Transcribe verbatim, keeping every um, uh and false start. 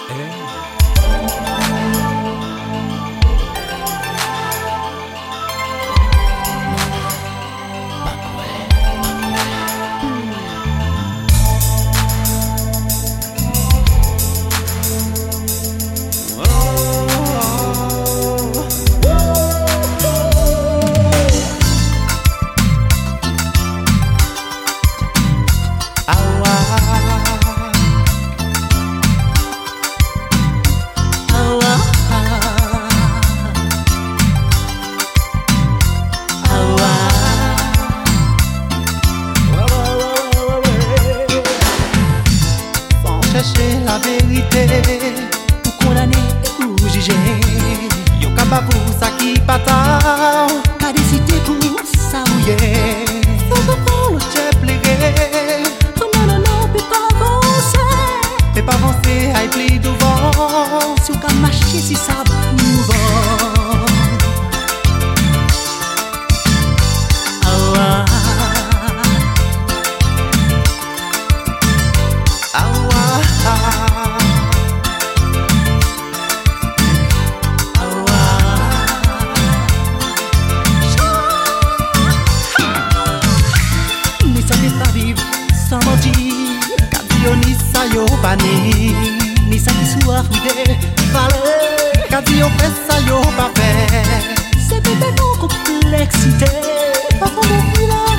Chercher la vérité pour condamner ou juger. Yo capable ça qui pata, qu'a décidé pour ça mouiller. Faut que pour le chef pléré. Non non non, peut pas avancer. Peut pas avancer, aille plus devant. Si on peut marcher si ça mouvant. Ah sans mentir, Kadio ni sa yo bani, ni sa qui soit arrivé, valeur, Kadio fait sa yo pas fait. C'est bébé non complexité, pas comme on